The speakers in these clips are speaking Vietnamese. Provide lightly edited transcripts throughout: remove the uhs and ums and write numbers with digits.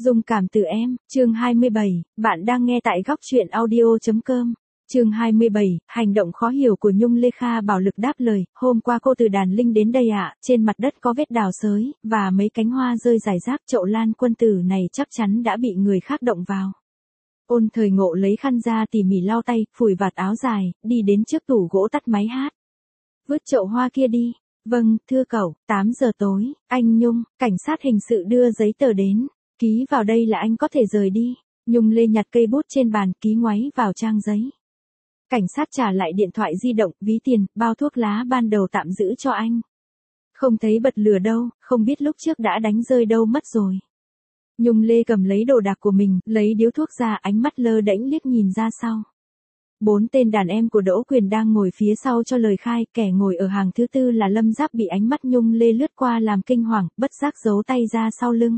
Dung cảm từ em, chương 27, bạn đang nghe tại góc truyện audio.com. Chương 27, hành động khó hiểu của Nhung Lê. Kha Bảo Lực đáp lời, hôm qua cô từ Đàn Linh đến đây ạ, trên mặt đất có vết đào xới, và mấy cánh hoa rơi rải rác. Chậu lan quân tử này chắc chắn đã bị người khác động vào. Ôn Thời Ngộ lấy khăn ra tỉ mỉ lau tay, phủi vạt áo dài, đi đến trước tủ gỗ tắt máy hát. Vứt chậu hoa kia đi. Vâng, thưa cậu, 8 giờ tối, anh Nhung, cảnh sát hình sự đưa giấy tờ đến. Ký vào đây là anh có thể rời đi. Nhung Lê nhặt cây bút trên bàn, ký ngoáy vào trang giấy. Cảnh sát trả lại điện thoại di động, ví tiền, bao thuốc lá ban đầu tạm giữ cho anh. Không thấy bật lửa đâu, không biết lúc trước đã đánh rơi đâu mất rồi. Nhung Lê cầm lấy đồ đạc của mình, lấy điếu thuốc ra, ánh mắt lơ đễnh liếc nhìn ra sau. 4 tên đàn em của Đỗ Quyền đang ngồi phía sau cho lời khai, kẻ ngồi ở hàng thứ tư là Lâm Giáp bị ánh mắt Nhung Lê lướt qua làm kinh hoàng, bất giác giấu tay ra sau lưng.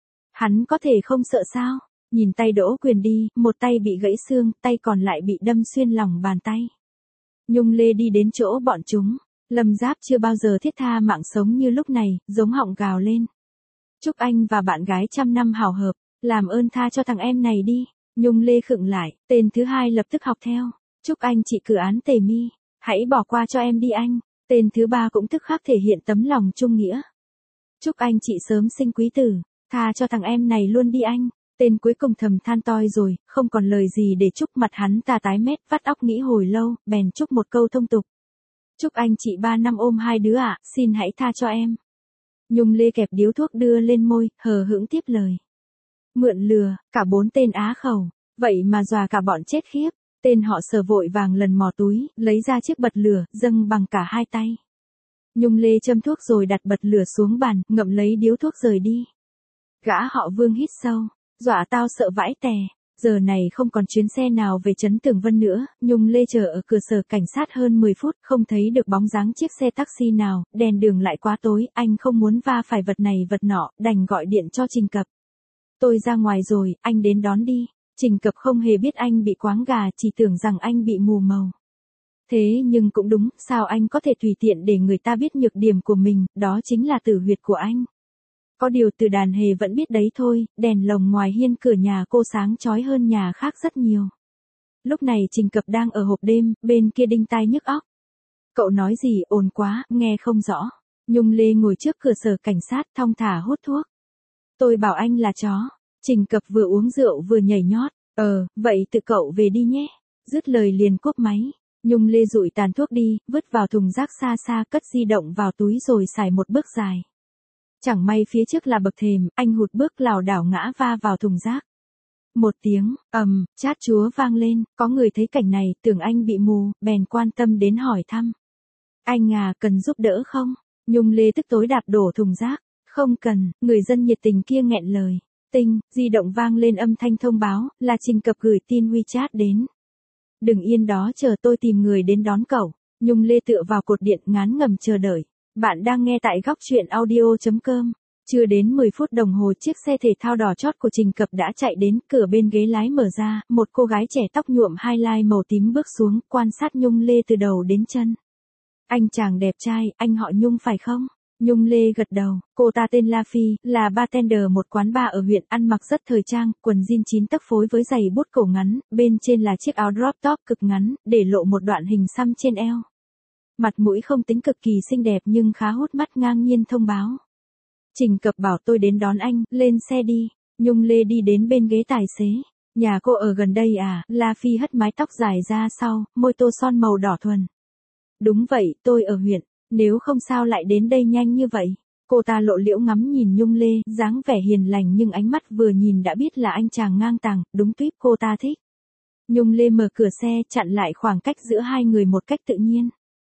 Hắn có thể không sợ sao? Nhìn tay Đỗ Quyền đi, một tay bị gãy xương, tay còn lại bị đâm xuyên lòng bàn tay. Nhung Lê đi đến chỗ bọn chúng. Lâm Giáp chưa bao giờ thiết tha mạng sống như lúc này, giống họng gào lên. Chúc anh và bạn gái trăm năm hảo hợp, làm ơn tha cho thằng em này đi. Nhung Lê khựng lại, tên thứ hai lập tức học theo. Chúc anh chị cử án tề mi, hãy bỏ qua cho em đi anh. Tên thứ ba cũng tức khắc thể hiện tấm lòng trung nghĩa. Chúc anh chị sớm sinh quý tử, tha cho thằng em này luôn đi anh. Tên cuối cùng thầm than toi rồi, không còn lời gì để chúc. Mặt hắn ta tái mét, vắt óc nghĩ hồi lâu, bèn chúc một câu thông tục. Chúc anh chị 3 năm ôm 2 đứa ạ, xin hãy tha cho em. Nhung Lê kẹp điếu thuốc đưa lên môi, hờ hững tiếp lời. Mượn lừa, cả 4 tên á khẩu, vậy mà dọa cả bọn chết khiếp. Tên họ Sở vội vàng lần mò túi, lấy ra chiếc bật lửa, dâng bằng cả hai tay. Nhung Lê châm thuốc rồi đặt bật lửa xuống bàn, ngậm lấy điếu thuốc rời đi. Gã họ Vương hít sâu, dọa tao sợ vãi tè. Giờ này không còn chuyến xe nào về trấn Tường Vân nữa. Nhung Lê chờ ở cửa sở cảnh sát hơn 10 phút, không thấy được bóng dáng chiếc xe taxi nào, đèn đường lại quá tối, anh không muốn va phải vật này vật nọ, đành gọi điện cho Trình Cập. Tôi ra ngoài rồi, anh đến đón đi. Trình Cập không hề biết anh bị quáng gà, chỉ tưởng rằng anh bị mù màu. Thế nhưng cũng đúng, sao anh có thể tùy tiện để người ta biết nhược điểm của mình, đó chính là tử huyệt của anh. Có điều Từ Đàn Hề vẫn biết đấy thôi, đèn lồng ngoài hiên cửa nhà cô sáng chói hơn nhà khác rất nhiều. Lúc này Trình Cập đang ở hộp đêm, bên kia đinh tai nhức óc. Cậu nói gì, ồn quá, nghe không rõ. Nhung Lê ngồi trước cửa sở cảnh sát, thong thả hút thuốc. Tôi bảo anh là chó. Trình Cập vừa uống rượu vừa nhảy nhót. Vậy tự cậu về đi nhé. Dứt lời liền cúp máy. Nhung Lê dụi tàn thuốc đi, vứt vào thùng rác xa xa, cất di động vào túi rồi xài một bước dài. Chẳng may phía trước là bậc thềm, anh hụt bước lảo đảo ngã va vào thùng rác. Một tiếng, chát chúa vang lên, có người thấy cảnh này, tưởng anh bị mù, bèn quan tâm đến hỏi thăm. Anh à, cần giúp đỡ không? Nhung Lê tức tối đạp đổ thùng rác. Không cần, người dân nhiệt tình kia nghẹn lời. Tinh, di động vang lên âm thanh thông báo, là Trình Cập gửi tin WeChat đến. Đừng yên đó chờ tôi tìm người đến đón cậu. Nhung Lê tựa vào cột điện ngán ngẩm chờ đợi. Bạn đang nghe tại góc truyện audio.com. Chưa đến 10 phút đồng hồ chiếc xe thể thao đỏ chót của Trình Cập đã chạy đến, cửa bên ghế lái mở ra, một cô gái trẻ tóc nhuộm highlight màu tím bước xuống, quan sát Nhung Lê từ đầu đến chân. Anh chàng đẹp trai, anh họ Nhung phải không? Nhung Lê gật đầu, cô ta tên La Phi, là bartender một quán bar ở huyện, ăn mặc rất thời trang, quần jean 9 tấc phối với giày bốt cổ ngắn, bên trên là chiếc áo crop top cực ngắn, để lộ một đoạn hình xăm trên eo. Mặt mũi không tính cực kỳ xinh đẹp nhưng khá hút mắt, ngang nhiên thông báo. Trình Cập bảo tôi đến đón anh, lên xe đi. Nhung Lê đi đến bên ghế tài xế. Nhà cô ở gần đây à? La Phi hất mái tóc dài ra sau, môi tô son màu đỏ thuần. Đúng vậy, tôi ở huyện. Nếu không sao lại đến đây nhanh như vậy? Cô ta lộ liễu ngắm nhìn Nhung Lê, dáng vẻ hiền lành nhưng ánh mắt vừa nhìn đã biết là anh chàng ngang tàng, đúng tuýp cô ta thích. Nhung Lê mở cửa xe, chặn lại khoảng cách giữa hai người một cách tự nhiên.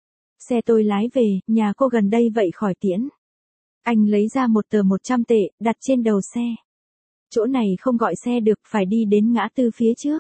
Xe tôi lái về, nhà cô gần đây vậy khỏi tiễn. Anh lấy ra một tờ 100 tệ, đặt trên đầu xe. Chỗ này không gọi xe được, phải đi đến ngã tư phía trước.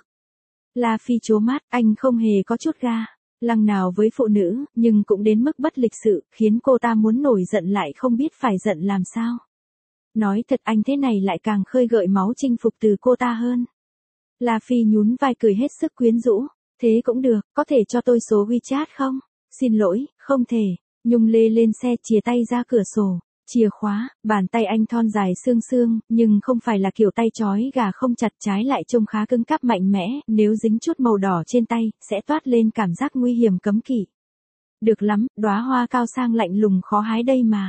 La Phi trố mắt, anh không hề có chút ga lăng nào với phụ nữ, nhưng cũng đến mức bất lịch sự, khiến cô ta muốn nổi giận lại không biết phải giận làm sao. Nói thật anh thế này lại càng khơi gợi máu chinh phục từ cô ta hơn. La Phi nhún vai cười hết sức quyến rũ. Thế cũng được, có thể cho tôi số WeChat không? Xin lỗi, không thể. Nhung Lê lên xe chìa tay ra cửa sổ. Chìa khóa, bàn tay anh thon dài xương xương, nhưng không phải là kiểu tay trói gà không chặt, trái lại trông khá cứng cáp mạnh mẽ, nếu dính chút màu đỏ trên tay, sẽ toát lên cảm giác nguy hiểm cấm kỵ. Được lắm, đóa hoa cao sang lạnh lùng khó hái đây mà.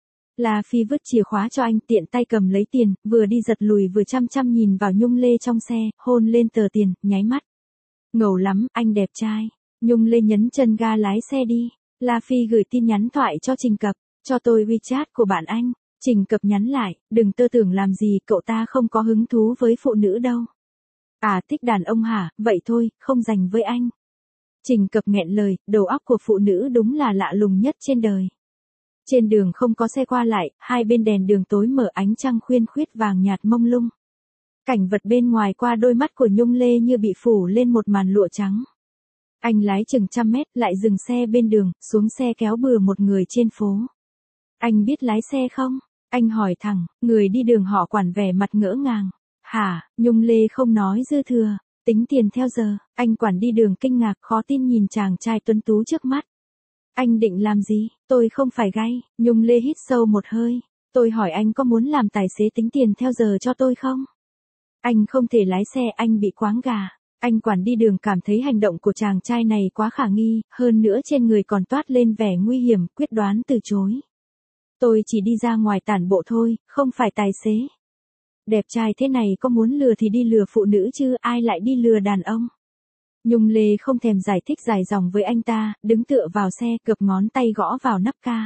La Phi vứt chìa khóa cho anh, tiện tay cầm lấy tiền, vừa đi giật lùi vừa chăm chăm nhìn vào Nhung Lê trong xe, hôn lên tờ tiền, nháy mắt. Ngầu lắm, anh đẹp trai. Nhung Lê nhấn chân ga lái xe đi. La Phi gửi tin nhắn thoại cho Trình Cập, cho tôi WeChat của bạn anh. Trình Cập nhắn lại, đừng tơ tưởng làm gì, cậu ta không có hứng thú với phụ nữ đâu. À, thích đàn ông hả, vậy thôi, không dành với anh. Trình Cập nghẹn lời, đầu óc của phụ nữ đúng là lạ lùng nhất trên đời. Trên đường không có xe qua lại, hai bên đèn đường tối mở, ánh trăng khuyên khuyết vàng nhạt mông lung. Cảnh vật bên ngoài qua đôi mắt của Nhung Lê như bị phủ lên một màn lụa trắng. Anh lái chừng 100 mét lại dừng xe bên đường, xuống xe kéo bừa một người trên phố. Anh biết lái xe không? Anh hỏi thẳng, người đi đường họ Quản vẻ mặt ngỡ ngàng. Hả, Nhung Lê không nói dư thừa, tính tiền theo giờ. Anh Quản đi đường kinh ngạc khó tin nhìn chàng trai tuấn tú trước mắt. Anh định làm gì? Tôi không phải gay. Nhung Lê hít sâu một hơi. Tôi hỏi anh có muốn làm tài xế tính tiền theo giờ cho tôi không? Anh không thể lái xe, anh bị quáng gà. Anh Quản đi đường cảm thấy hành động của chàng trai này quá khả nghi, hơn nữa trên người còn toát lên vẻ nguy hiểm, quyết đoán từ chối. Tôi chỉ đi ra ngoài tản bộ thôi, không phải tài xế. Đẹp trai thế này có muốn lừa thì đi lừa phụ nữ chứ, ai lại đi lừa đàn ông. Nhung Lê không thèm giải thích dài dòng với anh ta, đứng tựa vào xe, cập ngón tay gõ vào nắp ca.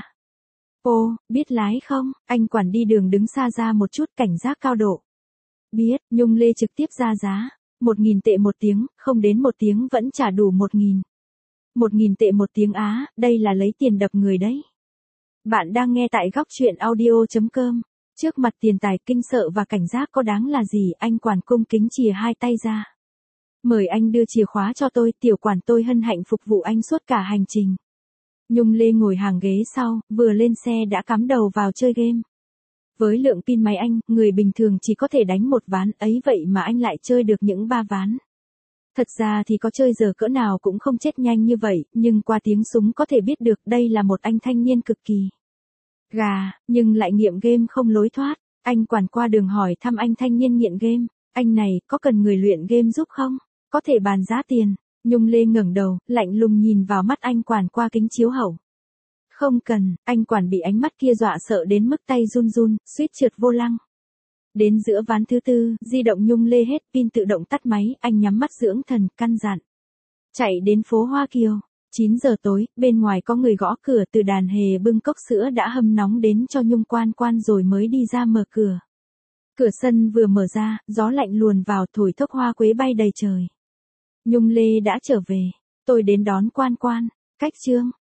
Ô, biết lái không? Anh Quản đi đường đứng xa ra một chút, cảnh giác cao độ. Biết. Nhung Lê trực tiếp ra giá. 1.000 tệ một tiếng, không đến 1 tiếng vẫn trả đủ 1.000. 1.000 tệ một tiếng á, đây là lấy tiền đập người đấy. Bạn đang nghe tại góc truyện audio.com. Trước mặt tiền tài kinh sợ và cảnh giác có đáng là gì, anh Quản cung kính chìa hai tay ra. Mời anh đưa chìa khóa cho tôi, tiểu Quản tôi hân hạnh phục vụ anh suốt cả hành trình. Nhung Lê ngồi hàng ghế sau, vừa lên xe đã cắm đầu vào chơi game. Với lượng pin máy anh, người bình thường chỉ có thể đánh 1 ván, ấy vậy mà anh lại chơi được những 3 ván. Thật ra thì có chơi giờ cỡ nào cũng không chết nhanh như vậy, nhưng qua tiếng súng có thể biết được đây là một anh thanh niên cực kỳ gà, nhưng lại nghiện game không lối thoát. Anh Quản qua đường hỏi thăm anh thanh niên nghiện game, anh này, có cần người luyện game giúp không? Có thể bàn giá tiền. Nhung Lê ngẩng đầu, lạnh lùng nhìn vào mắt anh Quản qua kính chiếu hậu. Không cần, anh Quản bị ánh mắt kia dọa sợ đến mức tay run run, suýt trượt vô lăng. Đến giữa ván thứ 4, di động Nhung Lê hết pin tự động tắt máy, anh nhắm mắt dưỡng thần, căn dặn. Chạy đến phố Hoa Kiều. 9 giờ tối, bên ngoài có người gõ cửa, Từ Đàn hề bưng cốc sữa đã hâm nóng đến cho Nhung Quan Quan rồi mới đi ra mở cửa. Cửa sân vừa mở ra, gió lạnh luồn vào thổi thốc hoa quế bay đầy trời. Nhung Lê đã trở về. Tôi đến đón Quan Quan. Cách chương.